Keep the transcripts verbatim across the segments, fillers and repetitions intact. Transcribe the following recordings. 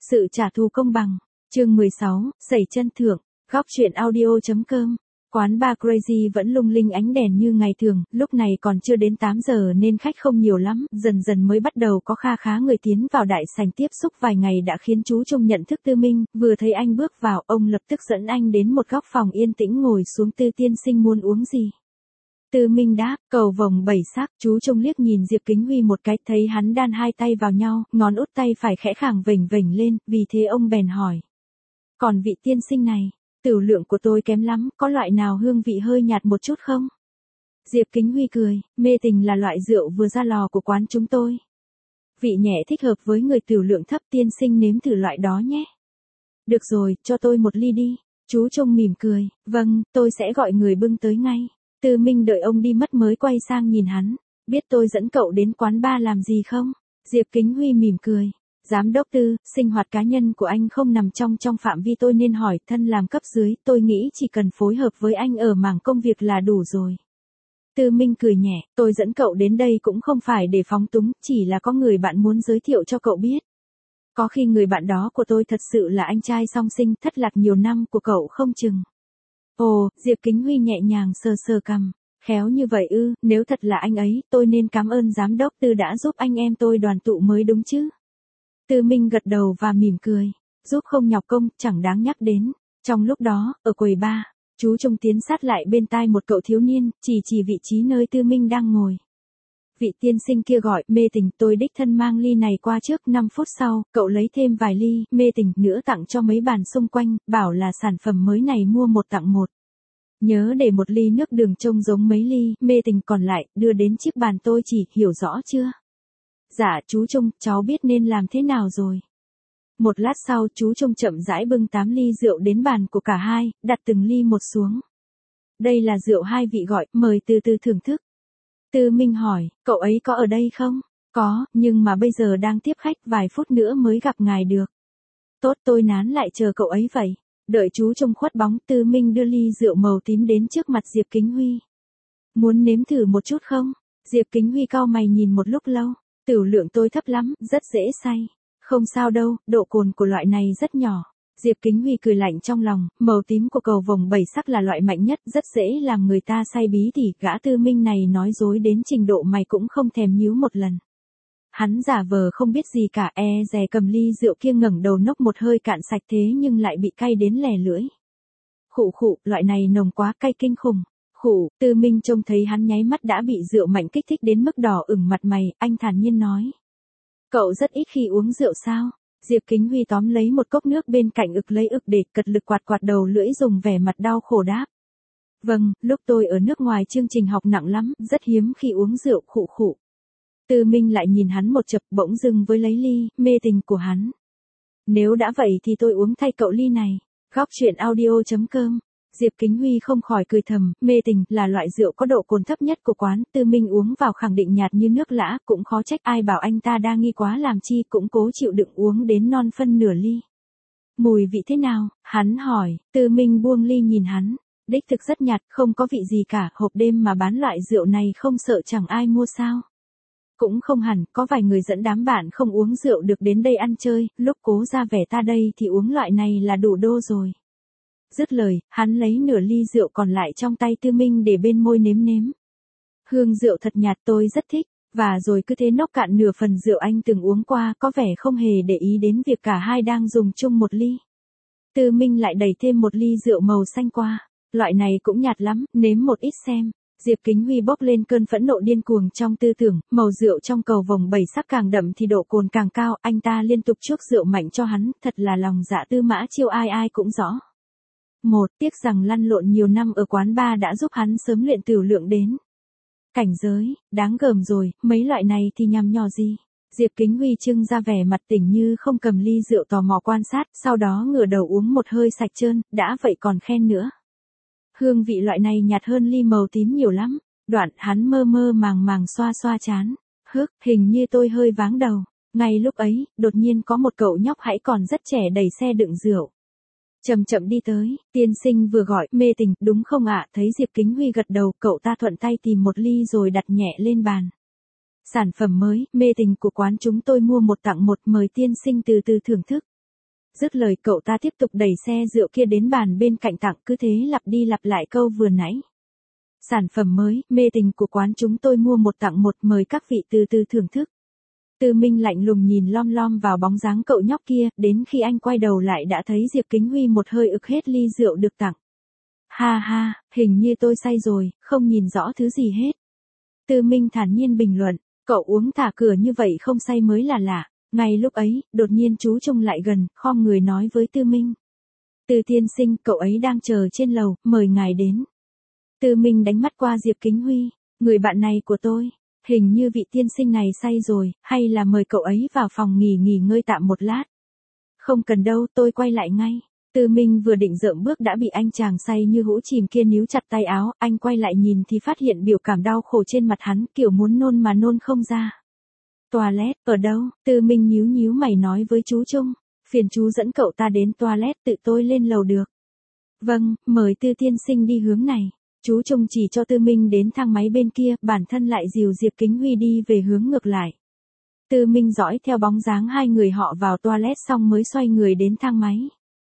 Sự trả thù công bằng. Chương mười sáu, sẩy chân thượng. Góc truyện audio.com. Quán bar Crazy vẫn lung linh ánh đèn như ngày thường, lúc này còn chưa đến tám giờ nên khách không nhiều lắm, dần dần mới bắt đầu có kha khá người tiến vào đại sảnh. Tiếp xúc vài ngày đã khiến chú Trung nhận thức Tư Minh, vừa thấy anh bước vào, ông lập tức dẫn anh đến một góc phòng yên tĩnh ngồi xuống. Tư tiên sinh muốn uống gì? Tư Minh đáp, cầu vồng bảy sắc. Chú Trung liếc nhìn Diệp Kính Huy một cái, thấy hắn đan hai tay vào nhau, ngón út tay phải khẽ khàng vểnh vểnh lên, vì thế ông bèn hỏi. Còn vị tiên sinh này, tửu lượng của tôi kém lắm, có loại nào hương vị hơi nhạt một chút không? Diệp Kính Huy cười, mê tình là loại rượu vừa ra lò của quán chúng tôi. Vị nhẹ thích hợp với người tửu lượng thấp, tiên sinh nếm thử loại đó nhé. Được rồi, cho tôi một ly đi. Chú Trung mỉm cười, vâng, tôi sẽ gọi người bưng tới ngay. Tư Minh đợi ông đi mất mới quay sang nhìn hắn, biết tôi dẫn cậu đến quán bar làm gì không? Diệp Kính Huy mỉm cười. Giám đốc Tư, sinh hoạt cá nhân của anh không nằm trong trong phạm vi tôi nên hỏi, thân làm cấp dưới, tôi nghĩ chỉ cần phối hợp với anh ở mảng công việc là đủ rồi. Tư Minh cười nhẹ, tôi dẫn cậu đến đây cũng không phải để phóng túng, chỉ là có người bạn muốn giới thiệu cho cậu biết. Có khi người bạn đó của tôi thật sự là anh trai song sinh thất lạc nhiều năm của cậu không chừng. Ồ, Diệp Kính Huy nhẹ nhàng sờ sờ cằm, khéo như vậy ư, nếu thật là anh ấy, tôi nên cảm ơn giám đốc Tư đã giúp anh em tôi đoàn tụ mới đúng chứ. Tư Minh gật đầu và mỉm cười, giúp không nhọc công, chẳng đáng nhắc đến. Trong lúc đó, ở quầy bar, chú Trung tiến sát lại bên tai một cậu thiếu niên, chỉ chỉ vị trí nơi Tư Minh đang ngồi. Vị tiên sinh kia gọi, mê tình, tôi đích thân mang ly này qua trước. Năm phút sau, cậu lấy thêm vài ly, mê tình, nữa tặng cho mấy bàn xung quanh, bảo là sản phẩm mới này mua một tặng một. Nhớ để một ly nước đường trông giống mấy ly, mê tình, còn lại, đưa đến chiếc bàn tôi chỉ, hiểu rõ chưa? Dạ, chú Trung, cháu biết nên làm thế nào rồi. Một lát sau, chú Trung chậm rãi bưng tám ly rượu đến bàn của cả hai, đặt từng ly một xuống. Đây là rượu hai vị gọi, mời từ từ thưởng thức. Tư Minh hỏi, cậu ấy có ở đây không? Có, nhưng mà bây giờ đang tiếp khách, vài phút nữa mới gặp ngài được. Tốt, tôi nán lại chờ cậu ấy vậy. Đợi chú Trung khuất bóng, Tư Minh đưa ly rượu màu tím đến trước mặt Diệp Kính Huy. Muốn nếm thử một chút không? Diệp Kính Huy cau mày nhìn một lúc lâu. Tửu lượng tôi thấp lắm, rất dễ say. Không sao đâu, độ cồn của loại này rất nhỏ. Diệp Kính Huy cười lạnh trong lòng, màu tím của cầu vồng bảy sắc là loại mạnh nhất, rất dễ làm người ta say bí tỉ. Gã Tư Minh này nói dối đến trình độ mày cũng không thèm nhíu một lần. Hắn giả vờ không biết gì cả, e dè cầm ly rượu kia ngẩng đầu nốc một hơi cạn sạch, thế nhưng lại bị cay đến lè lưỡi. Khụ khụ, loại này nồng quá, cay kinh khủng. Khụ, Tư Minh trông thấy hắn nháy mắt đã bị rượu mạnh kích thích đến mức đỏ ửng mặt mày, anh thản nhiên nói. Cậu rất ít khi uống rượu sao? Diệp Kính Huy tóm lấy một cốc nước bên cạnh, ực lấy ực để cật lực quạt quạt đầu lưỡi, dùng vẻ mặt đau khổ đáp. Vâng, lúc tôi ở nước ngoài chương trình học nặng lắm, rất hiếm khi uống rượu. Khụ khụ. Tư Minh lại nhìn hắn một chập, bỗng dưng với lấy ly, mê tình của hắn. Nếu đã vậy thì tôi uống thay cậu ly này. Góc truyện audio.com. Diệp Kính Huy không khỏi cười thầm, mê tình là loại rượu có độ cồn thấp nhất của quán. Tư Minh uống vào khẳng định nhạt như nước lã, cũng khó trách ai bảo anh ta đa nghi quá làm chi, cũng cố chịu đựng uống đến non phân nửa ly. Mùi vị thế nào? Hắn hỏi. Tư Minh buông ly nhìn hắn. Đích thực rất nhạt, không có vị gì cả. Hộp đêm mà bán loại rượu này không sợ chẳng ai mua sao? Cũng không hẳn, có vài người dẫn đám bạn không uống rượu được đến đây ăn chơi, lúc cố ra vẻ ta đây thì uống loại này là đủ đô rồi. Dứt lời, hắn lấy nửa ly rượu còn lại trong tay Tư Minh để bên môi nếm nếm. Hương rượu thật nhạt, tôi rất thích, và rồi cứ thế nốc cạn nửa phần rượu anh từng uống qua, có vẻ không hề để ý đến việc cả hai đang dùng chung một ly. Tư Minh lại đẩy thêm một ly rượu màu xanh qua, loại này cũng nhạt lắm, nếm một ít xem. Diệp Kính Huy bốc lên cơn phẫn nộ điên cuồng trong tư tưởng, màu rượu trong cầu vồng bảy sắc càng đậm thì độ cồn càng cao, anh ta liên tục chuốc rượu mạnh cho hắn, thật là lòng dạ Tư Mã Chiêu ai ai cũng rõ. Một, tiếc rằng lăn lộn nhiều năm ở quán bar đã giúp hắn sớm luyện tửu lượng đến cảnh giới, đáng gờm rồi, mấy loại này thì nhằm nhò gì. Diệp Kính Huy trưng ra vẻ mặt tỉnh như không, cầm ly rượu tò mò quan sát, sau đó ngửa đầu uống một hơi sạch trơn, đã vậy còn khen nữa. Hương vị loại này nhạt hơn ly màu tím nhiều lắm. Đoạn hắn mơ mơ màng màng xoa xoa chán. Hức, hình như tôi hơi váng đầu. Ngay lúc ấy, đột nhiên có một cậu nhóc hãy còn rất trẻ đẩy xe đựng rượu. Chậm chậm đi tới, tiên sinh vừa gọi, mê tình, đúng không ạ? Thấy Diệp Kính Huy gật đầu, cậu ta thuận tay tìm một ly rồi đặt nhẹ lên bàn. Sản phẩm mới, mê tình của quán chúng tôi mua một tặng một, mời tiên sinh từ từ thưởng thức. Dứt lời cậu ta tiếp tục đẩy xe rượu kia đến bàn bên cạnh tặng, cứ thế lặp đi lặp lại câu vừa nãy. Sản phẩm mới, mê tình của quán chúng tôi mua một tặng một, mời các vị từ từ thưởng thức. Tư Minh lạnh lùng nhìn lom lom vào bóng dáng cậu nhóc kia, đến khi anh quay đầu lại đã thấy Diệp Kính Huy một hơi ực hết ly rượu được tặng. Ha ha, hình như tôi say rồi, không nhìn rõ thứ gì hết. Tư Minh thản nhiên bình luận, cậu uống thả cửa như vậy không say mới là lạ. Ngay lúc ấy, đột nhiên chú Trung lại gần, khom người nói với Tư Minh. Tư tiên sinh, cậu ấy đang chờ trên lầu, mời ngài đến. Tư Minh đánh mắt qua Diệp Kính Huy, người bạn này của tôi, hình như vị tiên sinh này say rồi, hay là mời cậu ấy vào phòng nghỉ nghỉ ngơi tạm một lát. Không cần đâu, tôi quay lại ngay. Tư Minh vừa định dợm bước đã bị anh chàng say như hũ chìm kia níu chặt tay áo, anh quay lại nhìn thì phát hiện biểu cảm đau khổ trên mặt hắn, kiểu muốn nôn mà nôn không ra. Toilet, ở đâu? Tư Minh nhíu nhíu mày nói với chú Trung, phiền chú dẫn cậu ta đến toilet, tự tôi lên lầu được. Vâng, mời Tư tiên sinh đi hướng này. Chú Trung chỉ cho Tư Minh đến thang máy bên kia, bản thân lại dìu Diệp Kính Huy đi về hướng ngược lại. Tư Minh dõi theo bóng dáng hai người họ vào toilet xong mới xoay người đến thang máy.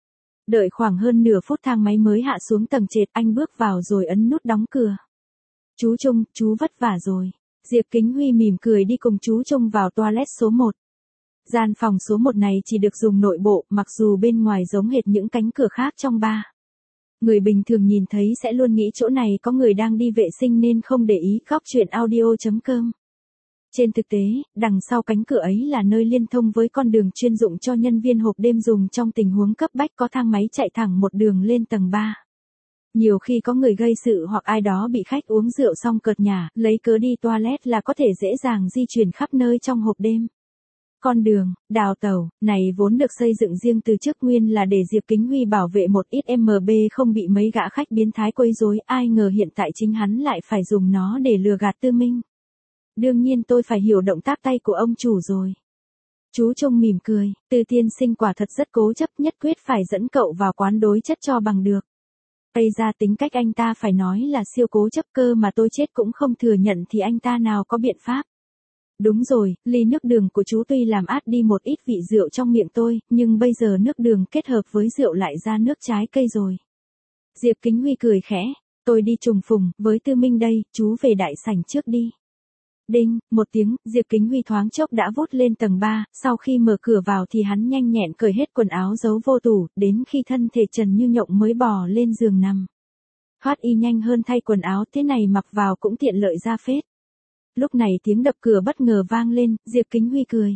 Đợi khoảng hơn nửa phút thang máy mới hạ xuống tầng trệt, anh bước vào rồi ấn nút đóng cửa. Chú Trung, chú vất vả rồi. Diệp Kính Huy mỉm cười đi cùng chú Trung vào toilet số một. Gian phòng số một này chỉ được dùng nội bộ, mặc dù bên ngoài giống hệt những cánh cửa khác trong bar. Người bình thường nhìn thấy sẽ luôn nghĩ chỗ này có người đang đi vệ sinh nên không để ý. Góc truyện audio chấm com. Trên thực tế, đằng sau cánh cửa ấy là nơi liên thông với con đường chuyên dụng cho nhân viên hộp đêm dùng trong tình huống cấp bách, có thang máy chạy thẳng một đường lên tầng ba. Nhiều khi có người gây sự hoặc ai đó bị khách uống rượu xong cợt nhả, lấy cớ đi toilet là có thể dễ dàng di chuyển khắp nơi trong hộp đêm. Con đường, đào tàu, này vốn được xây dựng riêng từ trước nguyên là để Diệp Kính Huy bảo vệ một ít em bê không bị mấy gã khách biến thái quấy rối, ai ngờ hiện tại chính hắn lại phải dùng nó để lừa gạt Tư Minh. Đương nhiên tôi phải hiểu động tác tay của ông chủ rồi. Chú Trung mỉm cười, Tư tiên sinh quả thật rất cố chấp, nhất quyết phải dẫn cậu vào quán đối chất cho bằng được. Tây ra tính cách anh ta phải nói là siêu cố chấp cơ mà tôi chết cũng không thừa nhận thì anh ta nào có biện pháp. Đúng rồi, ly nước đường của chú tuy làm át đi một ít vị rượu trong miệng tôi, nhưng bây giờ nước đường kết hợp với rượu lại ra nước trái cây rồi. Diệp Kính Huy cười khẽ, tôi đi trùng phùng, với Tư Minh đây, chú về đại sảnh trước đi. Đinh, một tiếng, Diệp Kính Huy thoáng chốc đã vút lên tầng ba, sau khi mở cửa vào thì hắn nhanh nhẹn cởi hết quần áo giấu vô tủ, đến khi thân thể trần như nhộng mới bò lên giường nằm. Thoát y nhanh hơn thay quần áo, thế này mặc vào cũng tiện lợi ra phết. Lúc này tiếng đập cửa bất ngờ vang lên, Diệp Kính Huy cười.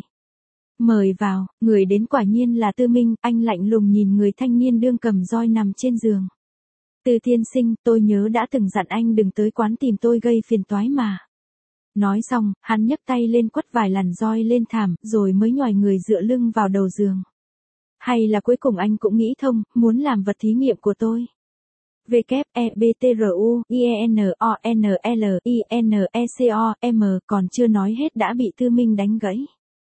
Mời vào, người đến quả nhiên là Tư Minh, anh lạnh lùng nhìn người thanh niên đương cầm roi nằm trên giường. Tư tiên sinh, tôi nhớ đã từng dặn anh đừng tới quán tìm tôi gây phiền toái mà. Nói xong, hắn nhấc tay lên quất vài làn roi lên thảm, rồi mới nhoài người dựa lưng vào đầu giường. Hay là cuối cùng anh cũng nghĩ thông, muốn làm vật thí nghiệm của tôi. W E B T R U I E N O N L I N E C O M còn chưa nói hết đã bị Tư Minh đánh gãy.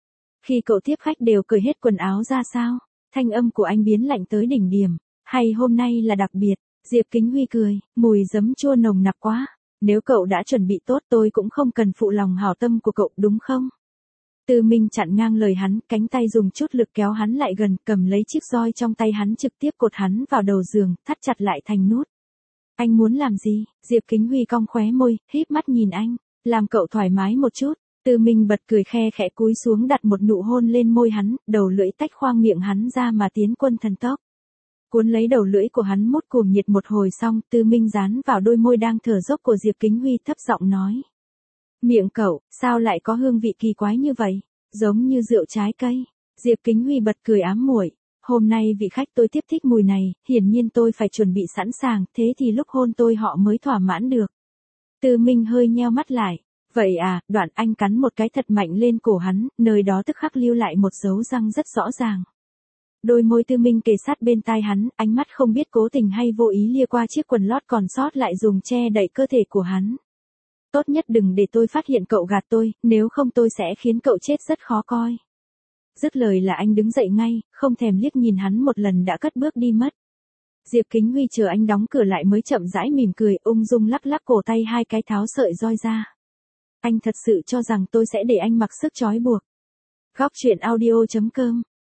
Khi cậu tiếp khách đều cởi hết quần áo ra sao? Thanh âm của anh biến lạnh tới đỉnh điểm. Hay hôm nay là đặc biệt? Diệp Kính Huy cười, mùi giấm chua nồng nặc quá. Nếu cậu đã chuẩn bị tốt tôi cũng không cần phụ lòng hảo tâm của cậu đúng không? Tư Minh chặn ngang lời hắn, cánh tay dùng chút lực kéo hắn lại gần, cầm lấy chiếc roi trong tay hắn trực tiếp cột hắn vào đầu giường, thắt chặt lại thành nút. Anh muốn làm gì? Diệp Kính Huy cong khóe môi, híp mắt nhìn anh, làm cậu thoải mái một chút. Tư Minh bật cười khe khẽ cúi xuống đặt một nụ hôn lên môi hắn, đầu lưỡi tách khoang miệng hắn ra mà tiến quân thần tốc. Cuốn lấy đầu lưỡi của hắn mút cuồng nhiệt một hồi xong, Tư Minh dán vào đôi môi đang thở dốc của Diệp Kính Huy thấp giọng nói. Miệng cậu, sao lại có hương vị kỳ quái như vậy? Giống như rượu trái cây. Diệp Kính Huy bật cười ám muội. Hôm nay vị khách tôi tiếp thích mùi này, hiển nhiên tôi phải chuẩn bị sẵn sàng, thế thì lúc hôn tôi họ mới thỏa mãn được. Tư Minh hơi nheo mắt lại. Vậy à, đoạn anh cắn một cái thật mạnh lên cổ hắn, nơi đó tức khắc lưu lại một dấu răng rất rõ ràng. Đôi môi Tư Minh kề sát bên tai hắn, ánh mắt không biết cố tình hay vô ý lia qua chiếc quần lót còn sót lại dùng che đậy cơ thể của hắn. Tốt nhất đừng để tôi phát hiện cậu gạt tôi, nếu không tôi sẽ khiến cậu chết rất khó coi. Dứt lời là anh đứng dậy ngay, không thèm liếc nhìn hắn một lần đã cất bước đi mất. Diệp Kính Huy chờ anh đóng cửa lại mới chậm rãi mỉm cười, ung dung lắc lắc cổ tay hai cái tháo sợi roi ra. Anh thật sự cho rằng tôi sẽ để anh mặc sức trói buộc. Góc truyện audio chấm com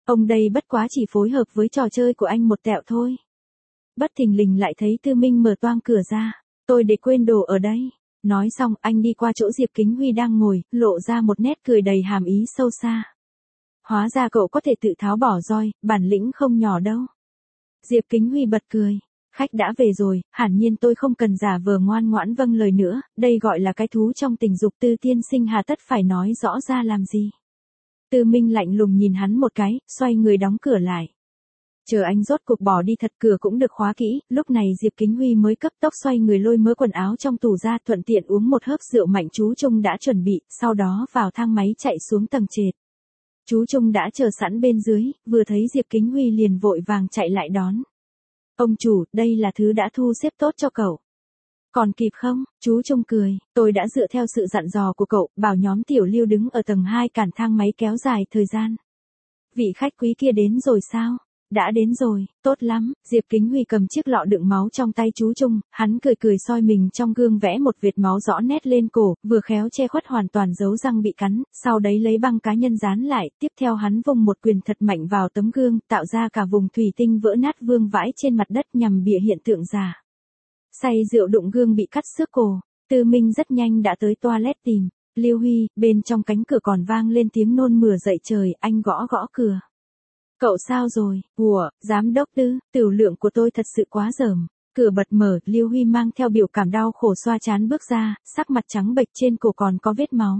Ông đây bất quá chỉ phối hợp với trò chơi của anh một tẹo thôi. Bất thình lình lại thấy Tư Minh mở toang cửa ra. Tôi để quên đồ ở đây. Nói xong anh đi qua chỗ Diệp Kính Huy đang ngồi, lộ ra một nét cười đầy hàm ý sâu xa. Hóa ra cậu có thể tự tháo bỏ roi, bản lĩnh không nhỏ đâu. Diệp Kính Huy bật cười. Khách đã về rồi, hẳn nhiên tôi không cần giả vờ ngoan ngoãn vâng lời nữa, đây gọi là cái thú trong tình dục, Tư tiên sinh hà tất phải nói rõ ra làm gì. Tư Minh lạnh lùng nhìn hắn một cái, xoay người đóng cửa lại. Chờ anh rốt cuộc bỏ đi thật, cửa cũng được khóa kỹ, lúc này Diệp Kính Huy mới cấp tốc xoay người lôi mớ quần áo trong tủ ra, thuận tiện uống một hớp rượu mạnh chú Trung đã chuẩn bị, sau đó vào thang máy chạy xuống tầng trệt. Chú Trung đã chờ sẵn bên dưới, vừa thấy Diệp Kính Huy liền vội vàng chạy lại đón. Ông chủ, đây là thứ đã thu xếp tốt cho cậu. Còn kịp không? Chú Trung cười, tôi đã dựa theo sự dặn dò của cậu, bảo nhóm Tiểu Lưu đứng ở tầng hai cản thang máy kéo dài thời gian. Vị khách quý kia đến rồi sao? Đã đến rồi, tốt lắm. Diệp Kính Huy cầm chiếc lọ đựng máu trong tay chú Trung, hắn cười cười soi mình trong gương vẽ một vệt máu rõ nét lên cổ, vừa khéo che khuất hoàn toàn dấu răng bị cắn, sau đấy lấy băng cá nhân dán lại, tiếp theo hắn vung một quyền thật mạnh vào tấm gương, tạo ra cả vùng thủy tinh vỡ nát vương vãi trên mặt đất nhằm bịa hiện tượng giả. Say rượu đụng gương bị cắt xước cổ, Tư Minh rất nhanh đã tới toilet tìm Lưu Huy, bên trong cánh cửa còn vang lên tiếng nôn mửa dậy trời, anh gõ gõ cửa. Cậu sao rồi? Ủa, giám đốc Tư, tiểu lượng của tôi thật sự quá dởm. Cửa bật mở, Lưu Huy mang theo biểu cảm đau khổ xoa trán bước ra, sắc mặt trắng bệch, trên cổ còn có vết máu.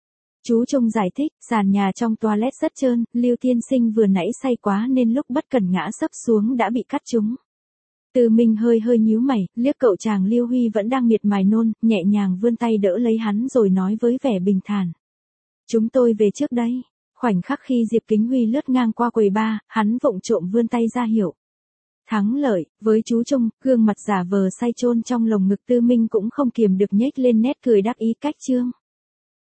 Chú Trung giải thích, sàn nhà trong toilet rất trơn, Lưu tiên sinh vừa nãy say quá nên lúc bất cẩn ngã sấp xuống đã bị cắt trúng. Tư Minh hơi hơi nhíu mày, liếc cậu chàng Lưu Huy vẫn đang miệt mài nôn, nhẹ nhàng vươn tay đỡ lấy hắn rồi nói với vẻ bình thản. Chúng tôi về trước đây. Khoảnh khắc khi Diệp Kính Huy lướt ngang qua quầy bar, hắn vụng trộm vươn tay ra hiệu. Thắng lợi, với chú Trung, gương mặt giả vờ say chôn trong lồng ngực Tư Minh cũng không kiềm được nhếch lên nét cười đắc ý cách trương.